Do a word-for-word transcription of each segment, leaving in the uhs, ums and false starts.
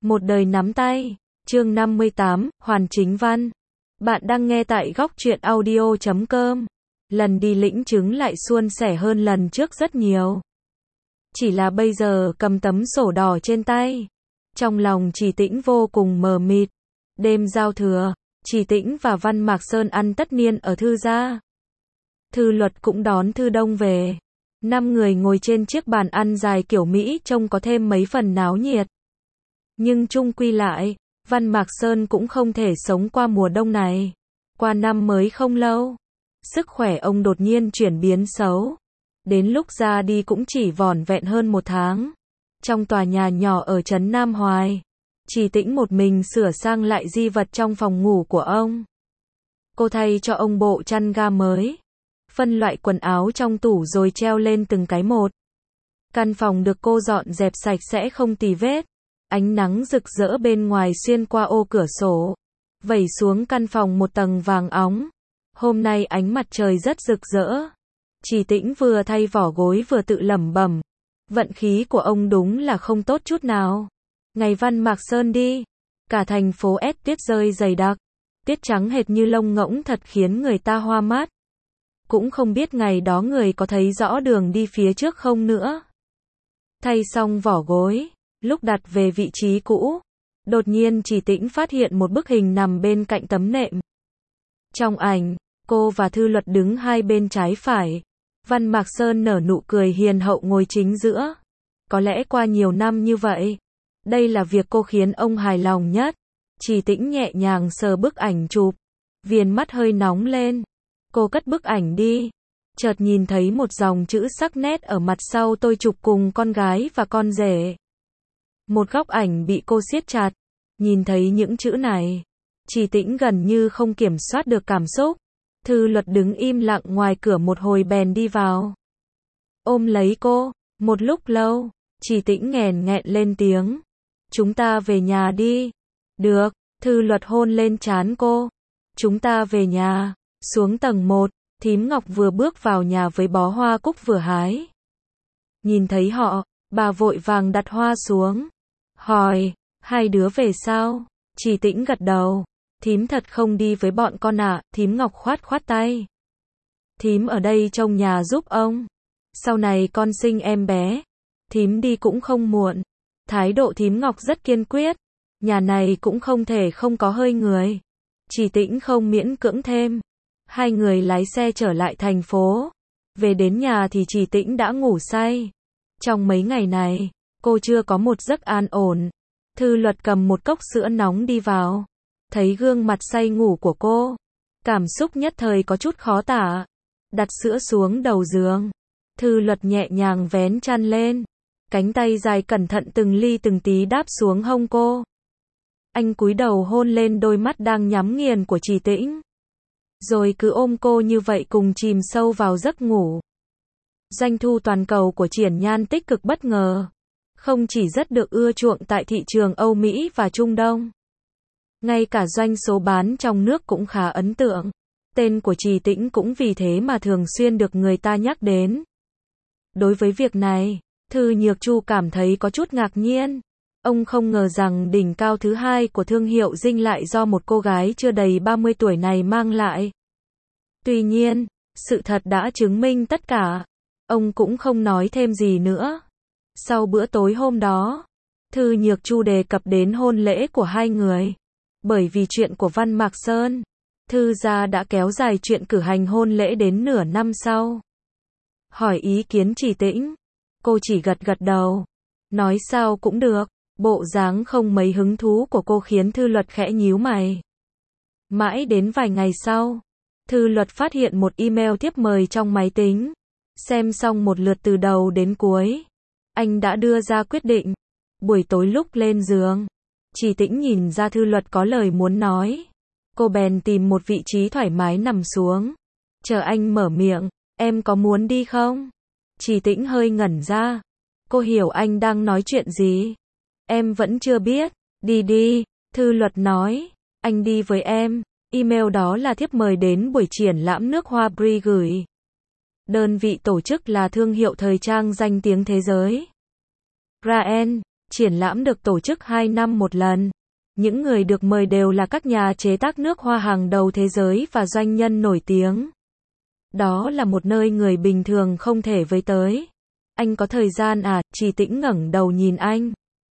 Một đời nắm tay, chương năm mươi tám, Hoàn Chính Văn. Bạn đang nghe tại góc truyện audio chấm com. Lần đi lĩnh chứng lại suôn sẻ hơn lần trước rất nhiều. Chỉ là bây giờ cầm tấm sổ đỏ trên tay. Trong lòng Trì Tĩnh vô cùng mờ mịt. Đêm giao thừa, Trì Tĩnh và Văn Mạc Sơn ăn tất niên ở Thư gia. Thư Luật cũng đón Thư Đông về. Năm người ngồi trên chiếc bàn ăn dài kiểu Mỹ trông có thêm mấy phần náo nhiệt. Nhưng chung quy lại, Văn Mạc Sơn cũng không thể sống qua mùa đông này. Qua năm mới không lâu, sức khỏe ông đột nhiên chuyển biến xấu. Đến lúc ra đi cũng chỉ vỏn vẹn hơn một tháng. Trong tòa nhà nhỏ ở trấn Nam Hoài, Trì Tĩnh một mình sửa sang lại di vật trong phòng ngủ của ông. Cô thay cho ông bộ chăn ga mới, phân loại quần áo trong tủ rồi treo lên từng cái một. Căn phòng được cô dọn dẹp sạch sẽ không tì vết. Ánh nắng rực rỡ bên ngoài xuyên qua ô cửa sổ, vẩy xuống căn phòng một tầng vàng óng. Hôm nay ánh mặt trời rất rực rỡ. Trì Tĩnh vừa thay vỏ gối vừa tự lẩm bẩm, vận khí của ông đúng là không tốt chút nào. Ngày Văn Mạc Sơn đi, cả thành phố ép tuyết rơi dày đặc, tuyết trắng hệt như lông ngỗng thật khiến người ta hoa mắt. Cũng không biết ngày đó người có thấy rõ đường đi phía trước không nữa. Thay xong vỏ gối, lúc đặt về vị trí cũ, đột nhiên Trì Tĩnh phát hiện một bức hình nằm bên cạnh tấm nệm. Trong ảnh, cô và Thư Luật đứng hai bên trái phải. Văn Mạc Sơn nở nụ cười hiền hậu ngồi chính giữa. Có lẽ qua nhiều năm như vậy, đây là việc cô khiến ông hài lòng nhất. Trì Tĩnh nhẹ nhàng sờ bức ảnh chụp, viền mắt hơi nóng lên. Cô cất bức ảnh đi, chợt nhìn thấy một dòng chữ sắc nét ở mặt sau tôi chụp cùng con gái và con rể. Một góc ảnh bị cô siết chặt. Nhìn thấy những chữ này, Trì Tĩnh gần như không kiểm soát được cảm xúc. Thư Luật đứng im lặng ngoài cửa một hồi bèn đi vào, ôm lấy cô. Một lúc lâu, Trì Tĩnh nghẹn nghẹn lên tiếng, chúng ta về nhà đi. Được. Thư Luật hôn lên trán cô. Chúng ta về nhà. Xuống tầng một, thím Ngọc vừa bước vào nhà với bó hoa cúc vừa hái. Nhìn thấy họ, bà vội vàng đặt hoa xuống, hỏi, hai đứa về sao? Trì Tĩnh gật đầu, thím thật không đi với bọn con ạ. À? Thím Ngọc khoát khoát tay. Thím ở đây trông nhà giúp ông. Sau này con sinh em bé, thím đi cũng không muộn. Thái độ thím Ngọc rất kiên quyết. Nhà này cũng không thể không có hơi người. Trì Tĩnh không miễn cưỡng thêm. Hai người lái xe trở lại thành phố. Về đến nhà thì Trì Tĩnh đã ngủ say. Trong mấy ngày này, cô chưa có một giấc an ổn. Thư Luật cầm một cốc sữa nóng đi vào. Thấy gương mặt say ngủ của cô, cảm xúc nhất thời có chút khó tả. Đặt sữa xuống đầu giường, Thư Luật nhẹ nhàng vén chăn lên. Cánh tay dài cẩn thận từng ly từng tí đáp xuống hông cô. Anh cúi đầu hôn lên đôi mắt đang nhắm nghiền của Trì Tĩnh. Rồi cứ ôm cô như vậy cùng chìm sâu vào giấc ngủ. Doanh thu toàn cầu của Triển Nhan tích cực bất ngờ. Không chỉ rất được ưa chuộng tại thị trường Âu Mỹ và Trung Đông, ngay cả doanh số bán trong nước cũng khá ấn tượng. Tên của Trì Tĩnh cũng vì thế mà thường xuyên được người ta nhắc đến. Đối với việc này, Thư Nhược Chu cảm thấy có chút ngạc nhiên. Ông không ngờ rằng đỉnh cao thứ hai của thương hiệu Dinh lại do một cô gái chưa đầy ba mươi tuổi này mang lại. Tuy nhiên, sự thật đã chứng minh tất cả. Ông cũng không nói thêm gì nữa. Sau bữa tối hôm đó, Thư Nhược Chu đề cập đến hôn lễ của hai người. Bởi vì chuyện của Văn Mạc Sơn, Thư gia đã kéo dài chuyện cử hành hôn lễ đến nửa năm sau. Hỏi ý kiến Trì Tĩnh, cô chỉ gật gật đầu, nói sao cũng được. Bộ dáng không mấy hứng thú của cô khiến Thư Luật khẽ nhíu mày. Mãi đến vài ngày sau, Thư Luật phát hiện một email thiếp mời trong máy tính. Xem xong một lượt từ đầu đến cuối, anh đã đưa ra quyết định. Buổi tối lúc lên giường, Trì Tĩnh nhìn ra Thư Luật có lời muốn nói. Cô bèn tìm một vị trí thoải mái nằm xuống, chờ anh mở miệng. Em có muốn đi không? Trì Tĩnh hơi ngẩn ra. Cô hiểu anh đang nói chuyện gì. Em vẫn chưa biết. Đi đi, Thư Luật nói. Anh đi với em. Email đó là thiếp mời đến buổi triển lãm nước hoa Brie gửi. Đơn vị tổ chức là thương hiệu thời trang danh tiếng thế giới. Raen. Triển lãm được tổ chức hai năm một lần. Những người được mời đều là các nhà chế tác nước hoa hàng đầu thế giới và doanh nhân nổi tiếng. Đó là một nơi người bình thường không thể với tới. Anh có thời gian à? Trì Tĩnh ngẩng đầu nhìn anh.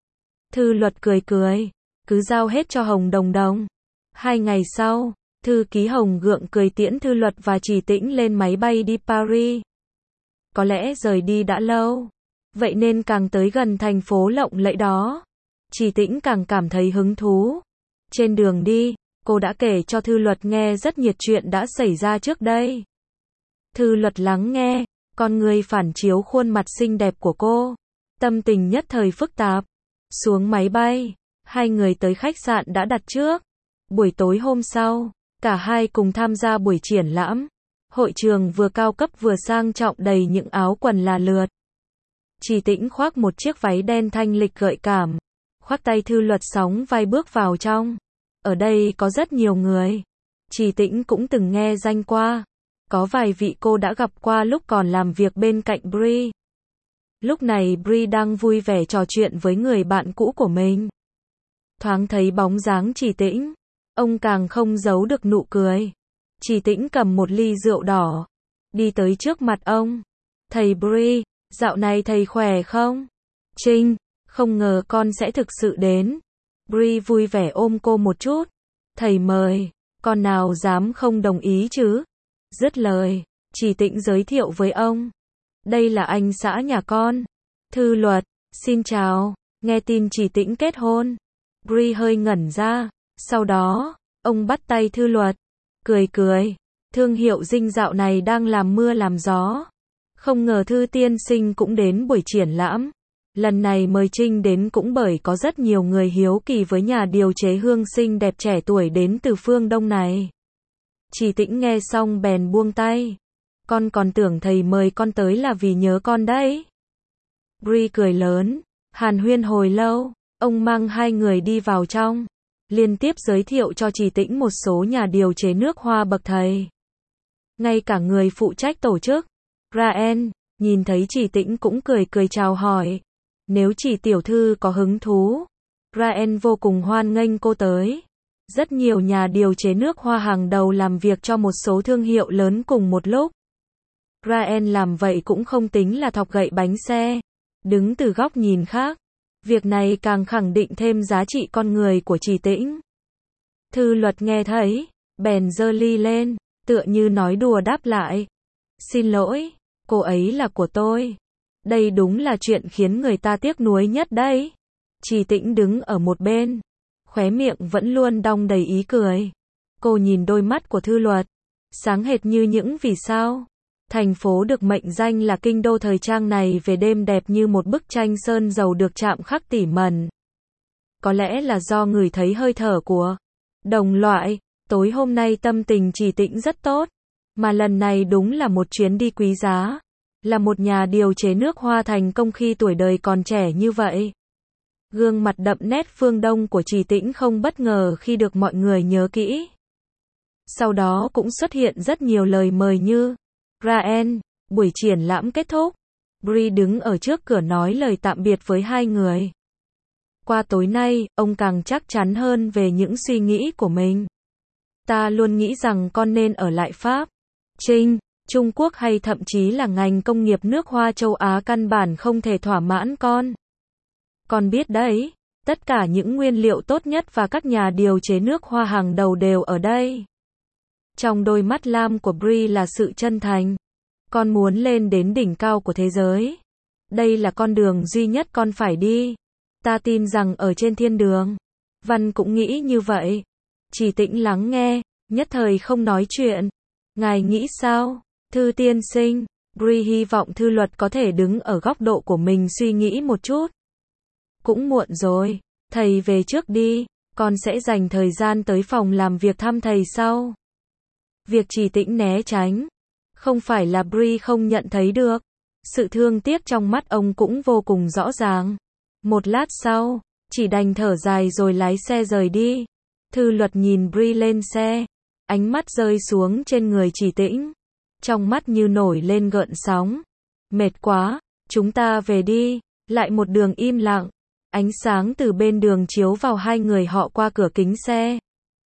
Thư Luật cười cười. Cứ giao hết cho Hồng Đồng Đồng. Hai ngày sau, thư ký Hồng gượng cười tiễn Thư Luật và Trì Tĩnh lên máy bay đi Paris. Có lẽ rời đi đã lâu. Vậy nên càng tới gần thành phố lộng lẫy đó, Trì Tĩnh càng cảm thấy hứng thú. Trên đường đi, cô đã kể cho Thư Luật nghe rất nhiệt chuyện đã xảy ra trước đây. Thư Luật lắng nghe, con người phản chiếu khuôn mặt xinh đẹp của cô. Tâm tình nhất thời phức tạp. Xuống máy bay, hai người tới khách sạn đã đặt trước. Buổi tối hôm sau, cả hai cùng tham gia buổi triển lãm. Hội trường vừa cao cấp vừa sang trọng đầy những áo quần là lượt. Trì Tĩnh khoác một chiếc váy đen thanh lịch gợi cảm. Khoác tay Thư Luật sóng vai bước vào trong. Ở đây có rất nhiều người. Trì Tĩnh cũng từng nghe danh qua. Có vài vị cô đã gặp qua lúc còn làm việc bên cạnh Brie. Lúc này Brie đang vui vẻ trò chuyện với người bạn cũ của mình. Thoáng thấy bóng dáng Trì Tĩnh, ông càng không giấu được nụ cười. Trì Tĩnh cầm một ly rượu đỏ, đi tới trước mặt ông. Thầy Brie, dạo này thầy khỏe không? Trinh, không ngờ con sẽ thực sự đến. Brie vui vẻ ôm cô một chút. Thầy mời, con nào dám không đồng ý chứ? Dứt lời, Trì Tĩnh giới thiệu với ông. Đây là anh xã nhà con. Thư Luật, xin chào. Nghe tin Trì Tĩnh kết hôn, Brie hơi ngẩn ra. Sau đó, ông bắt tay Thư Luật, cười cười. Thương hiệu Dinh dạo này đang làm mưa làm gió. Không ngờ Thư tiên sinh cũng đến buổi triển lãm. Lần này mời Trinh đến cũng bởi có rất nhiều người hiếu kỳ với nhà điều chế hương xinh đẹp trẻ tuổi đến từ phương Đông này. Trì Tĩnh nghe xong bèn buông tay. Con còn tưởng thầy mời con tới là vì nhớ con đấy. Brie cười lớn. Hàn huyên hồi lâu, ông mang hai người đi vào trong. Liên tiếp giới thiệu cho Trì Tĩnh một số nhà điều chế nước hoa bậc thầy. Ngay cả người phụ trách tổ chức, Raen, nhìn thấy Trì Tĩnh cũng cười cười chào hỏi. Nếu Trì tiểu thư có hứng thú, Raen vô cùng hoan nghênh cô tới. Rất nhiều nhà điều chế nước hoa hàng đầu làm việc cho một số thương hiệu lớn cùng một lúc. Raen làm vậy cũng không tính là thọc gậy bánh xe. Đứng từ góc nhìn khác, việc này càng khẳng định thêm giá trị con người của Trì Tĩnh. Thư Luật nghe thấy, bèn giơ ly lên, tựa như nói đùa đáp lại. Xin lỗi, cô ấy là của tôi. Đây đúng là chuyện khiến người ta tiếc nuối nhất đấy. Trì Tĩnh đứng ở một bên, khóe miệng vẫn luôn đong đầy ý cười. Cô nhìn đôi mắt của Thư Luật, sáng hệt như những vì sao. Thành phố được mệnh danh là kinh đô thời trang này về đêm đẹp như một bức tranh sơn dầu được chạm khắc tỉ mẩn. Có lẽ là do người thấy hơi thở của đồng loại, tối hôm nay tâm tình Trì Tĩnh rất tốt. Mà lần này đúng là một chuyến đi quý giá. Là một nhà điều chế nước hoa thành công khi tuổi đời còn trẻ như vậy. Gương mặt đậm nét phương Đông của Trì Tĩnh không bất ngờ khi được mọi người nhớ kỹ. Sau đó cũng xuất hiện rất nhiều lời mời như Raen. Buổi triển lãm kết thúc, Brie đứng ở trước cửa nói lời tạm biệt với hai người. Qua tối nay, ông càng chắc chắn hơn về những suy nghĩ của mình. Ta luôn nghĩ rằng con nên ở lại Pháp, Trinh, Trung Quốc hay thậm chí là ngành công nghiệp nước hoa châu Á căn bản không thể thỏa mãn con. Con biết đấy, tất cả những nguyên liệu tốt nhất và các nhà điều chế nước hoa hàng đầu đều ở đây. Trong đôi mắt lam của Brie là sự chân thành. Con muốn lên đến đỉnh cao của thế giới. Đây là con đường duy nhất con phải đi. Ta tin rằng ở trên thiên đường. Văn cũng nghĩ như vậy. Trì Tĩnh lắng nghe, nhất thời không nói chuyện. Ngài nghĩ sao, Thư tiên sinh? Brie hy vọng Thư Luật có thể đứng ở góc độ của mình suy nghĩ một chút. Cũng muộn rồi, thầy về trước đi, con sẽ dành thời gian tới phòng làm việc thăm thầy sau. Việc Trì Tĩnh né tránh, không phải là Brie không nhận thấy được. Sự thương tiếc trong mắt ông cũng vô cùng rõ ràng. Một lát sau, chỉ đành thở dài rồi lái xe rời đi. Thư Luật nhìn Brie lên xe, ánh mắt rơi xuống trên người Trì Tĩnh. Trong mắt như nổi lên gợn sóng. Mệt quá, chúng ta về đi. Lại một đường im lặng. Ánh sáng từ bên đường chiếu vào hai người họ qua cửa kính xe.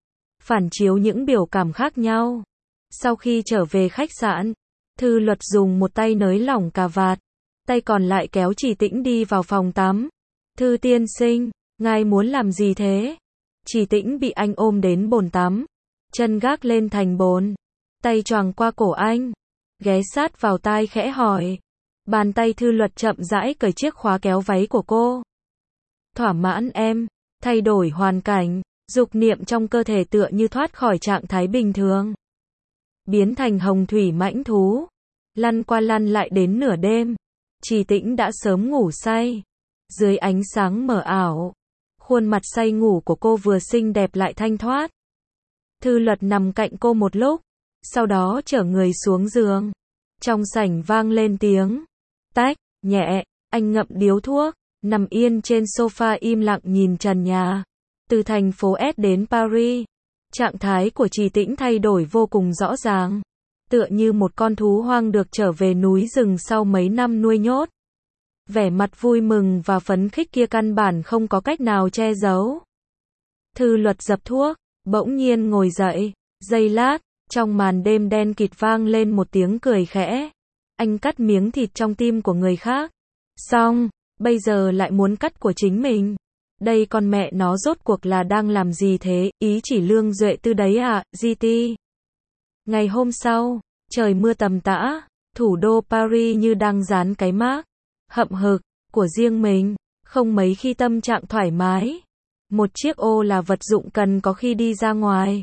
Phản chiếu những biểu cảm khác nhau. Sau khi trở về khách sạn, Thư Luật dùng một tay nới lỏng cà vạt, tay còn lại kéo Chỉ Tĩnh đi vào phòng tắm. Thư tiên sinh, ngài muốn làm gì thế? Chỉ Tĩnh bị anh ôm đến bồn tắm, chân gác lên thành bồn, tay choàng qua cổ anh, ghé sát vào tai khẽ hỏi. Bàn tay Thư Luật chậm rãi cởi chiếc khóa kéo váy của cô. Thỏa mãn em, thay đổi hoàn cảnh, dục niệm trong cơ thể tựa như thoát khỏi trạng thái bình thường, biến thành hồng thủy mãnh thú, lăn qua lăn lại đến nửa đêm. Chỉ Tĩnh đã sớm ngủ say. Dưới ánh sáng mờ ảo, khuôn mặt say ngủ của cô vừa xinh đẹp lại thanh thoát. Thư Luật nằm cạnh cô một lúc, sau đó chở người xuống giường. Trong sảnh vang lên tiếng tách nhẹ, anh ngậm điếu thuốc, nằm yên trên sofa im lặng nhìn trần nhà. Từ thành phố S đến Paris, trạng thái của Chỉ Tĩnh thay đổi vô cùng rõ ràng, tựa như một con thú hoang được trở về núi rừng sau mấy năm nuôi nhốt. Vẻ mặt vui mừng và phấn khích kia căn bản không có cách nào che giấu. Thư Luật dập thuốc, bỗng nhiên ngồi dậy, giây lát, trong màn đêm đen kịt vang lên một tiếng cười khẽ. Anh cắt miếng thịt trong tim của người khác. Xong, bây giờ lại muốn cắt của chính mình. Đây con mẹ nó rốt cuộc là đang làm gì thế, ý chỉ Lương Duệ Tư đấy à, giê tê. Ngày hôm sau, trời mưa tầm tã, thủ đô Paris như đang dán cái mác hậm hực của riêng mình, không mấy khi tâm trạng thoải mái. Một chiếc ô là vật dụng cần có khi đi ra ngoài.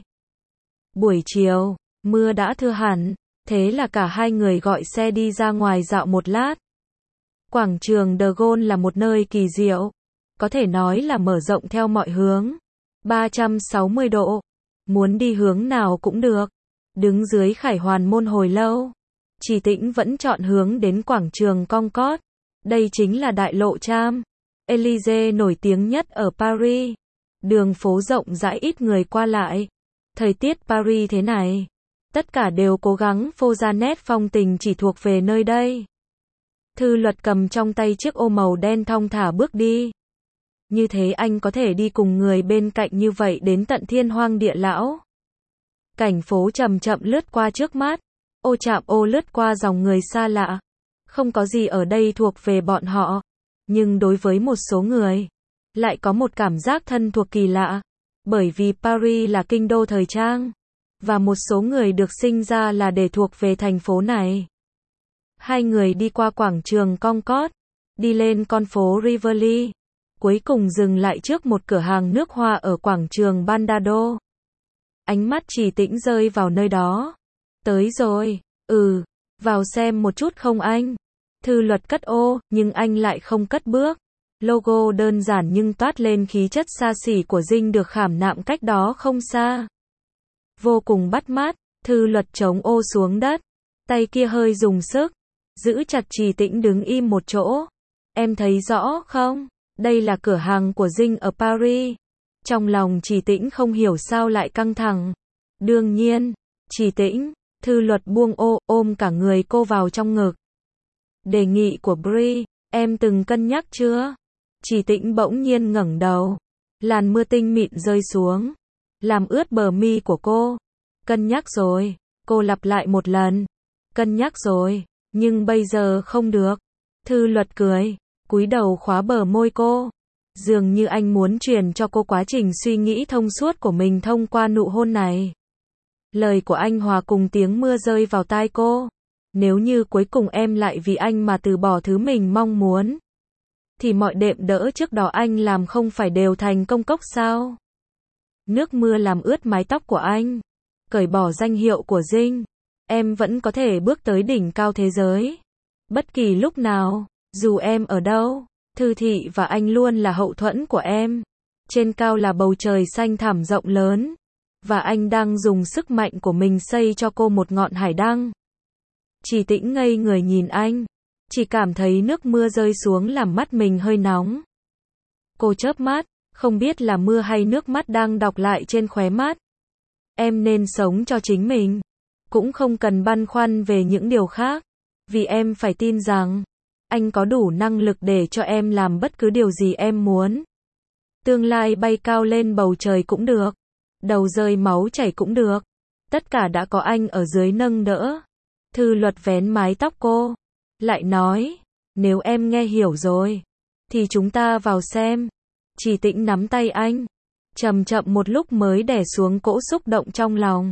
Buổi chiều, mưa đã thưa hẳn, thế là cả hai người gọi xe đi ra ngoài dạo một lát. Quảng trường De Gaulle là một nơi kỳ diệu, có thể nói là mở rộng theo mọi hướng, ba trăm sáu mươi độ, muốn đi hướng nào cũng được. Đứng dưới Khải Hoàn Môn hồi lâu, Chỉ Tĩnh vẫn chọn hướng đến quảng trường Concorde. Đây chính là đại lộ Champs-Élysées nổi tiếng nhất ở Paris. Đường phố rộng rãi ít người qua lại. Thời tiết Paris thế này, tất cả đều cố gắng phô ra nét phong tình chỉ thuộc về nơi đây. Thư Luật cầm trong tay chiếc ô màu đen thong thả bước đi. Như thế anh có thể đi cùng người bên cạnh như vậy đến tận thiên hoang địa lão. Cảnh phố chậm chậm lướt qua trước mắt, ô chạm ô lướt qua dòng người xa lạ. Không có gì ở đây thuộc về bọn họ, nhưng đối với một số người, lại có một cảm giác thân thuộc kỳ lạ. Bởi vì Paris là kinh đô thời trang, và một số người được sinh ra là để thuộc về thành phố này. Hai người đi qua quảng trường Concorde, đi lên con phố Rivoli, cuối cùng dừng lại trước một cửa hàng nước hoa ở quảng trường Bandado. Ánh mắt Chỉ Tĩnh rơi vào nơi đó. Tới rồi, ừ, vào xem một chút không anh? Thư Luật cất ô, nhưng anh lại không cất bước. Logo đơn giản nhưng toát lên khí chất xa xỉ của Dinh được khảm nạm cách đó không xa. Vô cùng bắt mắt, Thư Luật chống ô xuống đất, tay kia hơi dùng sức, giữ chặt Chỉ Tĩnh đứng im một chỗ. Em thấy rõ không? Đây là cửa hàng của Dinh ở Paris. Trong lòng Chỉ Tĩnh không hiểu sao lại căng thẳng. Đương nhiên, Chỉ Tĩnh, Thư Luật buông ô, ôm cả người cô vào trong ngực. Đề nghị của Brie, em từng cân nhắc chưa? Chỉ Tĩnh bỗng nhiên ngẩng đầu. Làn mưa tinh mịn rơi xuống, làm ướt bờ mi của cô. Cân nhắc rồi, cô lặp lại một lần. Cân nhắc rồi, nhưng bây giờ không được. Thư Luật cười, cúi đầu khóa bờ môi cô. Dường như anh muốn truyền cho cô quá trình suy nghĩ thông suốt của mình thông qua nụ hôn này. Lời của anh hòa cùng tiếng mưa rơi vào tai cô. Nếu như cuối cùng em lại vì anh mà từ bỏ thứ mình mong muốn, thì mọi đệm đỡ trước đó anh làm không phải đều thành công cốc sao? Nước mưa làm ướt mái tóc của anh. Cởi bỏ danh hiệu của Dinh, em vẫn có thể bước tới đỉnh cao thế giới. Bất kỳ lúc nào, dù em ở đâu, Thư Thị và anh luôn là hậu thuẫn của em. Trên cao là bầu trời xanh thẳm rộng lớn, và anh đang dùng sức mạnh của mình xây cho cô một ngọn hải đăng. Chỉ Tĩnh ngây người nhìn anh, chỉ cảm thấy nước mưa rơi xuống làm mắt mình hơi nóng. Cô chớp mắt, không biết là mưa hay nước mắt đang đọng lại trên khóe mắt. Em nên sống cho chính mình, cũng không cần băn khoăn về những điều khác, vì em phải tin rằng Anh có đủ năng lực để cho em làm bất cứ điều gì em muốn. Tương lai bay cao lên bầu trời cũng được. Đầu rơi máu chảy cũng được. Tất cả đã có anh ở dưới nâng đỡ. Thư Luật vén mái tóc cô. Lại nói, nếu em nghe hiểu rồi, thì chúng ta vào xem. Chỉ Tĩnh nắm tay anh. Chậm chậm một lúc mới đè xuống cỗ xúc động trong lòng.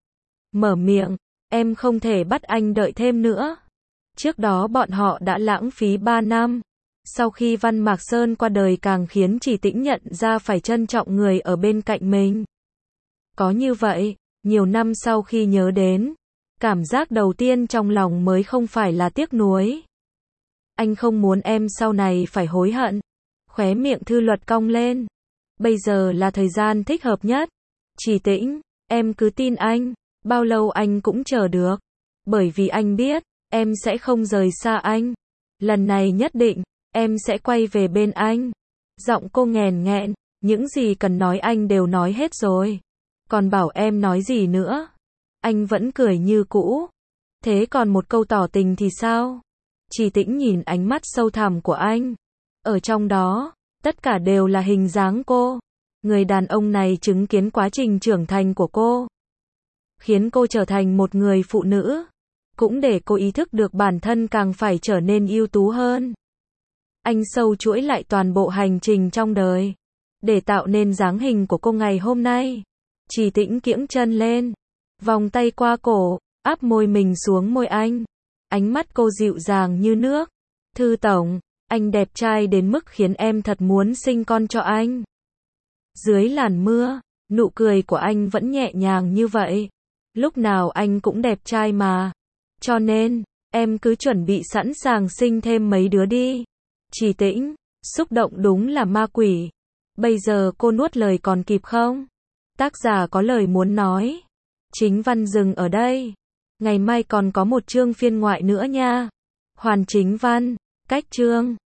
Mở miệng, em không thể bắt anh đợi thêm nữa. Trước đó bọn họ đã lãng phí ba năm. Sau khi Văn Mạc Sơn qua đời càng khiến Chỉ Tĩnh nhận ra phải trân trọng người ở bên cạnh mình. Có như vậy, nhiều năm sau khi nhớ đến, cảm giác đầu tiên trong lòng mới không phải là tiếc nuối. Anh không muốn em sau này phải hối hận. Khóe miệng Thư Luật cong lên. Bây giờ là thời gian thích hợp nhất. Chỉ Tĩnh, em cứ tin anh, bao lâu anh cũng chờ được. Bởi vì anh biết, em sẽ không rời xa anh. Lần này nhất định, em sẽ quay về bên anh. Giọng cô nghèn nghẹn, những gì cần nói anh đều nói hết rồi. Còn bảo em nói gì nữa? Anh vẫn cười như cũ. Thế còn một câu tỏ tình thì sao? Chỉ Tĩnh nhìn ánh mắt sâu thẳm của anh. Ở trong đó, tất cả đều là hình dáng cô. Người đàn ông này chứng kiến quá trình trưởng thành của cô. Khiến cô trở thành một người phụ nữ. Cũng để cô ý thức được bản thân càng phải trở nên ưu tú hơn. Anh sâu chuỗi lại toàn bộ hành trình trong đời. Để tạo nên dáng hình của cô ngày hôm nay. Chỉ Tĩnh kiễng chân lên. Vòng tay qua cổ, áp môi mình xuống môi anh. Ánh mắt cô dịu dàng như nước. Thư tổng, anh đẹp trai đến mức khiến em thật muốn sinh con cho anh. Dưới làn mưa, nụ cười của anh vẫn nhẹ nhàng như vậy. Lúc nào anh cũng đẹp trai mà. Cho nên, em cứ chuẩn bị sẵn sàng sinh thêm mấy đứa đi. Chỉ Tĩnh, xúc động đúng là ma quỷ. Bây giờ cô nuốt lời còn kịp không? Tác giả có lời muốn nói. Chính văn dừng ở đây. Ngày mai còn có một chương phiên ngoại nữa nha. Hoàn chính văn, cách chương.